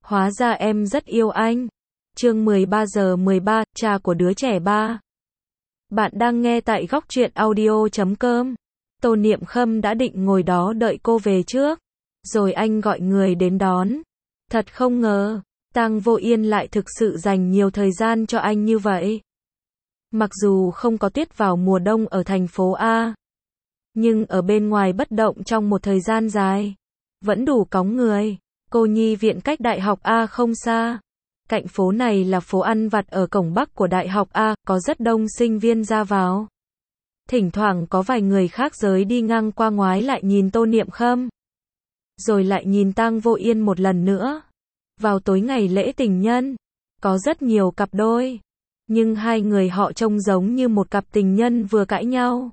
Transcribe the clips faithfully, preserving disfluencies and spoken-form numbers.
Hóa ra em rất yêu anh. Chương mười ba giờ mười ba, cha của đứa trẻ ba. Bạn đang nghe tại góc truyện audio chấm com. Tô Niệm Khâm đã định ngồi đó đợi cô về trước, rồi anh gọi người đến đón. Thật không ngờ, Tang Vô Yên lại thực sự dành nhiều thời gian cho anh như vậy. Mặc dù không có tuyết vào mùa đông ở thành phố A, nhưng ở bên ngoài bất động trong một thời gian dài, vẫn đủ cóng người. Cô nhi viện cách đại học A không xa. Cạnh phố này là phố ăn vặt ở cổng Bắc của đại học A, có rất đông sinh viên ra vào. Thỉnh thoảng có vài người khác giới đi ngang qua ngoái lại nhìn Tô Niệm Khâm, rồi lại nhìn Tang Vô Yên một lần nữa. Vào tối ngày lễ tình nhân, có rất nhiều cặp đôi, nhưng hai người họ trông giống như một cặp tình nhân vừa cãi nhau.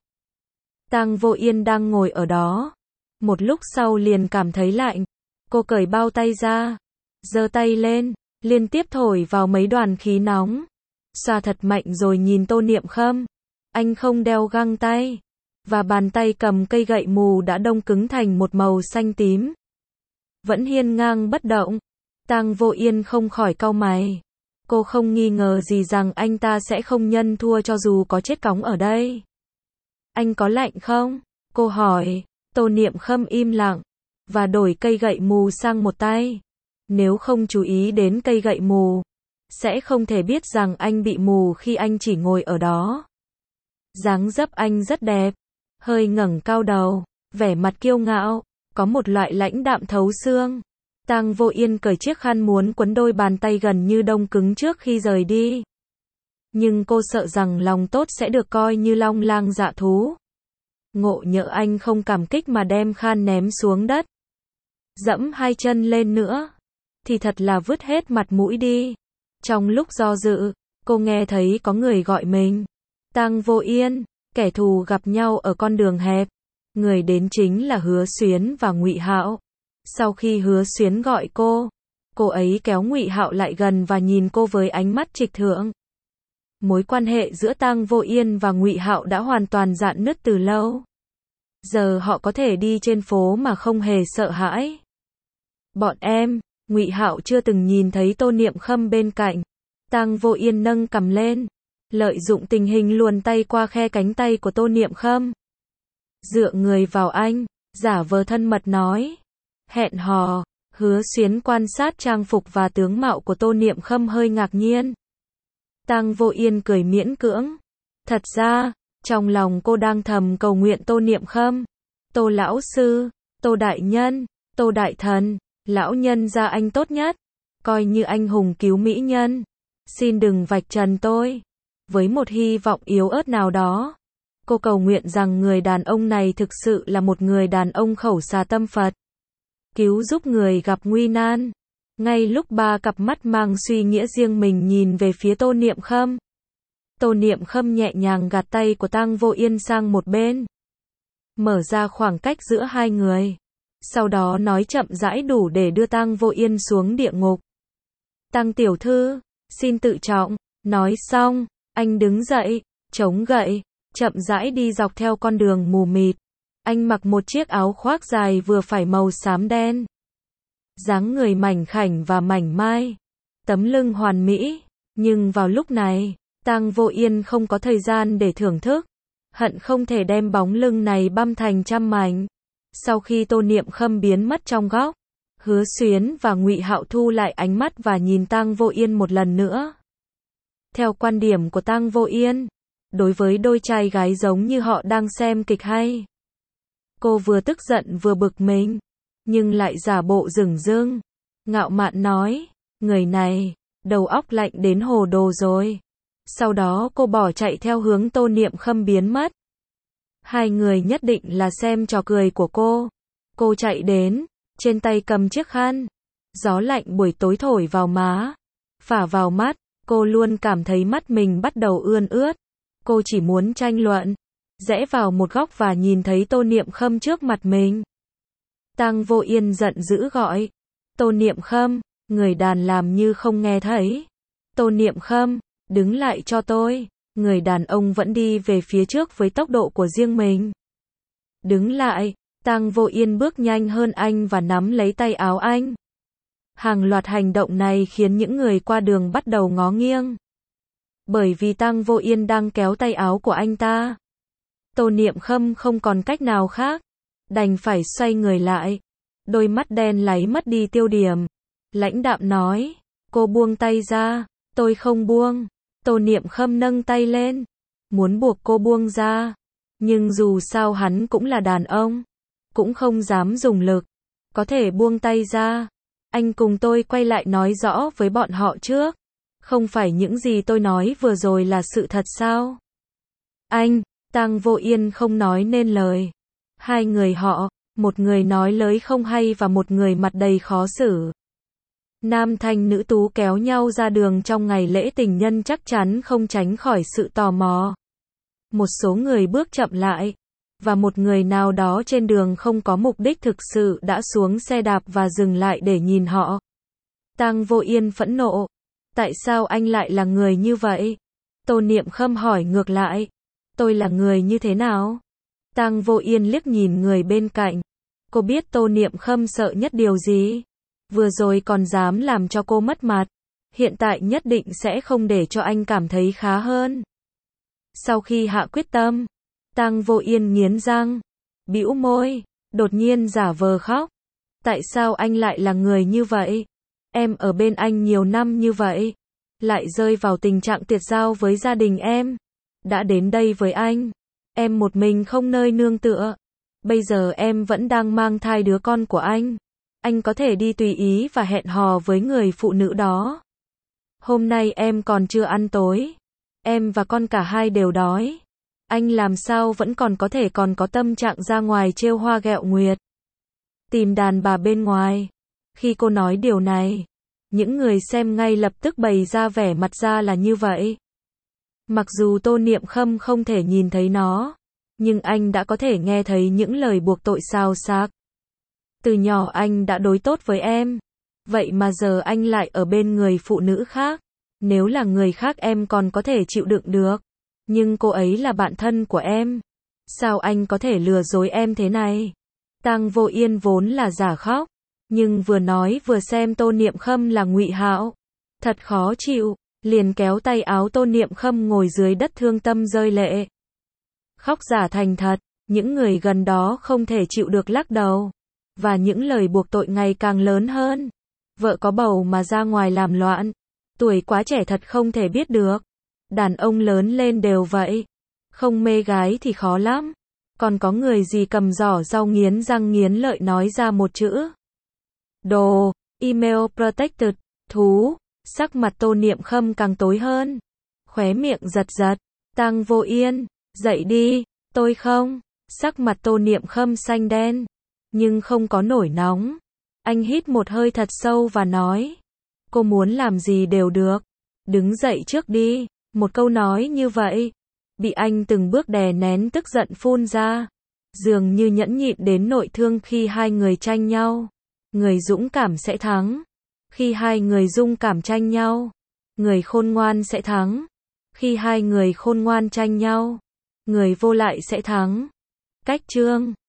Tang Vô Yên đang ngồi ở đó, một lúc sau liền cảm thấy lạnh. Cô cởi bao tay ra, giơ tay lên, liên tiếp thổi vào mấy đoàn khí nóng, xoa thật mạnh rồi nhìn Tô Niệm Khâm. Anh không đeo găng tay, và bàn tay cầm cây gậy mù đã đông cứng thành một màu xanh tím, vẫn hiên ngang bất động. Tang Vô Yên không khỏi cau mày. Cô không nghi ngờ gì rằng anh ta sẽ không nhân thua cho dù có chết cóng ở đây. Anh có lạnh không? Cô hỏi. Tô Niệm Khâm im lặng, và đổi cây gậy mù sang một tay. Nếu không chú ý đến cây gậy mù, sẽ không thể biết rằng anh bị mù khi anh chỉ ngồi ở đó. Dáng dấp anh rất đẹp, hơi ngẩng cao đầu, vẻ mặt kiêu ngạo, có một loại lãnh đạm thấu xương. Tang Vô Yên cởi chiếc khăn muốn quấn đôi bàn tay gần như đông cứng trước khi rời đi. Nhưng cô sợ rằng lòng tốt sẽ được coi như long lang dạ thú. Ngộ nhỡ anh không cảm kích mà đem khăn ném xuống đất, dẫm hai chân lên nữa, thì thật là vứt hết mặt mũi đi. Trong lúc do dự, cô nghe thấy có người gọi mình. Tang Vô Yên, kẻ thù gặp nhau ở con đường hẹp. Người đến chính là Hứa Xuyến và Ngụy Hạo. Sau khi Hứa Xuyến gọi cô, cô ấy kéo Ngụy Hạo lại gần và nhìn cô với ánh mắt trịch thượng. Mối quan hệ giữa Tang Vô Yên và Ngụy Hạo đã hoàn toàn rạn nứt từ lâu. Giờ họ có thể đi trên phố mà không hề sợ hãi. Bọn em, Ngụy Hạo chưa từng nhìn thấy Tô Niệm Khâm bên cạnh. Tang Vô Yên nâng cằm lên, lợi dụng tình hình luồn tay qua khe cánh tay của Tô Niệm Khâm. Dựa người vào anh, giả vờ thân mật nói. Hẹn hò. Hứa Xuyến quan sát trang phục và tướng mạo của Tô Niệm Khâm hơi ngạc nhiên. Tang Vô Yên cười miễn cưỡng. Thật ra, trong lòng cô đang thầm cầu nguyện Tô Niệm Khâm. Tô lão sư, Tô đại nhân, Tô đại thần, lão nhân gia anh tốt nhất, coi như anh hùng cứu mỹ nhân. Xin đừng vạch trần tôi. Với một hy vọng yếu ớt nào đó, cô cầu nguyện rằng người đàn ông này thực sự là một người đàn ông khẩu xà tâm Phật, cứu giúp người gặp nguy nan. Ngay lúc ba cặp mắt mang suy nghĩa riêng mình nhìn về phía Tô Niệm Khâm, Tô Niệm Khâm nhẹ nhàng gạt tay của Tang Vô Yên sang một bên, mở ra khoảng cách giữa hai người. Sau đó nói chậm rãi đủ để đưa Tang Vô Yên xuống địa ngục. Tang tiểu thư, xin tự trọng. Nói xong, anh đứng dậy, chống gậy, chậm rãi đi dọc theo con đường mù mịt. Anh mặc một chiếc áo khoác dài vừa phải màu xám đen. Dáng người mảnh khảnh và mảnh mai, tấm lưng hoàn mỹ. Nhưng vào lúc này, Tang Vô Yên không có thời gian để thưởng thức, hận không thể đem bóng lưng này băm thành trăm mảnh. Sau khi Tô Niệm Khâm biến mất trong góc, Hứa Xuyến và Ngụy Hạo thu lại ánh mắt và nhìn Tang Vô Yên một lần nữa. Theo quan điểm của Tang Vô Yên, đối với đôi trai gái giống như họ đang xem kịch hay. Cô vừa tức giận vừa bực mình, nhưng lại giả bộ dửng dưng, ngạo mạn nói, người này, đầu óc lạnh đến hồ đồ rồi. Sau đó cô bỏ chạy theo hướng Tô Niệm Khâm biến mất. Hai người nhất định là xem trò cười của cô. Cô chạy đến, trên tay cầm chiếc khăn. Gió lạnh buổi tối thổi vào má, phả vào mắt, cô luôn cảm thấy mắt mình bắt đầu ươn ướt. Cô chỉ muốn tranh luận, rẽ vào một góc và nhìn thấy Tô Niệm Khâm trước mặt mình. Tang Vô Yên giận dữ gọi. Tô Niệm Khâm, người đàn làm như không nghe thấy. Tô Niệm Khâm, đứng lại cho tôi. Người đàn ông vẫn đi về phía trước với tốc độ của riêng mình. Đứng lại. Tang Vô Yên bước nhanh hơn anh và nắm lấy tay áo anh. Hàng loạt hành động này khiến những người qua đường bắt đầu ngó nghiêng. Bởi vì Tang Vô Yên đang kéo tay áo của anh ta. Tô Niệm Khâm không còn cách nào khác, đành phải xoay người lại. Đôi mắt đen láy mất đi tiêu điểm. Lãnh đạm nói, cô buông tay ra. Tôi không buông. Tô Niệm Khâm nâng tay lên, muốn buộc cô buông ra. Nhưng dù sao hắn cũng là đàn ông, cũng không dám dùng lực. Có thể buông tay ra. Anh cùng tôi quay lại nói rõ với bọn họ trước. Không phải những gì tôi nói vừa rồi là sự thật sao? Anh, Tang Vô Yên không nói nên lời. Hai người họ, một người nói lời không hay và một người mặt đầy khó xử. Nam thanh nữ tú kéo nhau ra đường trong ngày lễ tình nhân chắc chắn không tránh khỏi sự tò mò. Một số người bước chậm lại, và một người nào đó trên đường không có mục đích thực sự đã xuống xe đạp và dừng lại để nhìn họ. Tang Vô Yên phẫn nộ. Tại sao anh lại là người như vậy? Tô Niệm Khâm hỏi ngược lại. Tôi là người như thế nào? Tang Vô Yên liếc nhìn người bên cạnh. Cô biết Tô Niệm Khâm sợ nhất điều gì? Vừa rồi còn dám làm cho cô mất mặt. Hiện tại nhất định sẽ không để cho anh cảm thấy khá hơn. Sau khi hạ quyết tâm, Tang Vô Yên nghiến răng, bĩu môi, đột nhiên giả vờ khóc. Tại sao anh lại là người như vậy? Em ở bên anh nhiều năm như vậy, lại rơi vào tình trạng tuyệt giao với gia đình em. Đã đến đây với anh, em một mình không nơi nương tựa. Bây giờ em vẫn đang mang thai đứa con của anh. Anh có thể đi tùy ý và hẹn hò với người phụ nữ đó. Hôm nay em còn chưa ăn tối. Em và con cả hai đều đói. Anh làm sao vẫn còn có thể còn có tâm trạng ra ngoài trêu hoa ghẹo nguyệt, tìm đàn bà bên ngoài. Khi cô nói điều này, những người xem ngay lập tức bày ra vẻ mặt ra là như vậy. Mặc dù Tô Niệm Khâm không thể nhìn thấy nó, nhưng anh đã có thể nghe thấy những lời buộc tội xào xạc. Từ nhỏ anh đã đối tốt với em, vậy mà giờ anh lại ở bên người phụ nữ khác. Nếu là người khác em còn có thể chịu đựng được, nhưng cô ấy là bạn thân của em. Sao anh có thể lừa dối em thế này? Tang Vô Yên vốn là giả khóc, nhưng vừa nói vừa xem Tô Niệm Khâm là ngụy Hạo. Thật khó chịu, liền kéo tay áo Tô Niệm Khâm ngồi dưới đất thương tâm rơi lệ. Khóc giả thành thật, những người gần đó không thể chịu được lắc đầu. Và những lời buộc tội ngày càng lớn hơn. Vợ có bầu mà ra ngoài làm loạn. Tuổi quá trẻ thật không thể biết được. Đàn ông lớn lên đều vậy. Không mê gái thì khó lắm. Còn có người gì cầm giỏ rau nghiến răng nghiến lợi nói ra một chữ. Đồ, email protected, thú. Sắc mặt Tô Niệm Khâm càng tối hơn. Khóe miệng giật giật. Tang Vô Yên, dậy đi. Tôi không. Sắc mặt Tô Niệm Khâm xanh đen, nhưng không có nổi nóng. Anh hít một hơi thật sâu và nói. Cô muốn làm gì đều được. Đứng dậy trước đi. Một câu nói như vậy, bị anh từng bước đè nén tức giận phun ra. Dường như nhẫn nhịn đến nội thương khi hai người tranh nhau. Người dũng cảm sẽ thắng. Khi hai người dung cảm tranh nhau, người khôn ngoan sẽ thắng. Khi hai người khôn ngoan tranh nhau, người vô lại sẽ thắng. Cách chương